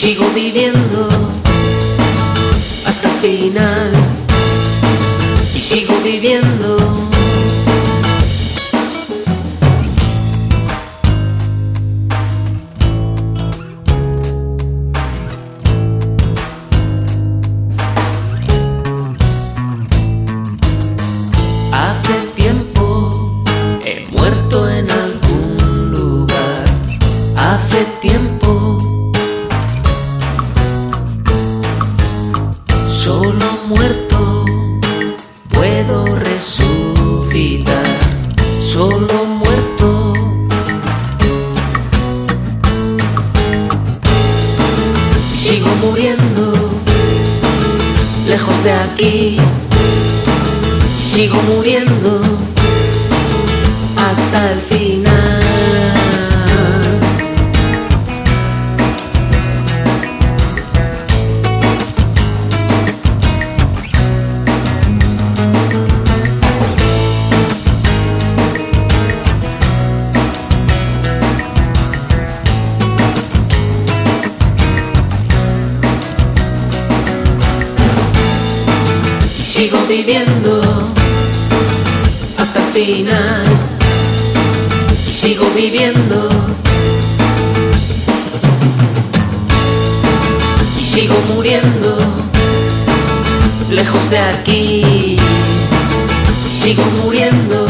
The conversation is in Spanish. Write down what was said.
sigo viviendo hasta el final y sigo viviendo. Hace tiempo he muerto en algún lugar. Hace tiempo solo muerto puedo resucitar. Solo muerto sigo muriendo lejos de aquí. Sigo muriendo hasta el final. Y sigo viviendo hasta el final y sigo viviendo y sigo muriendo lejos de aquí. Sigo muriendo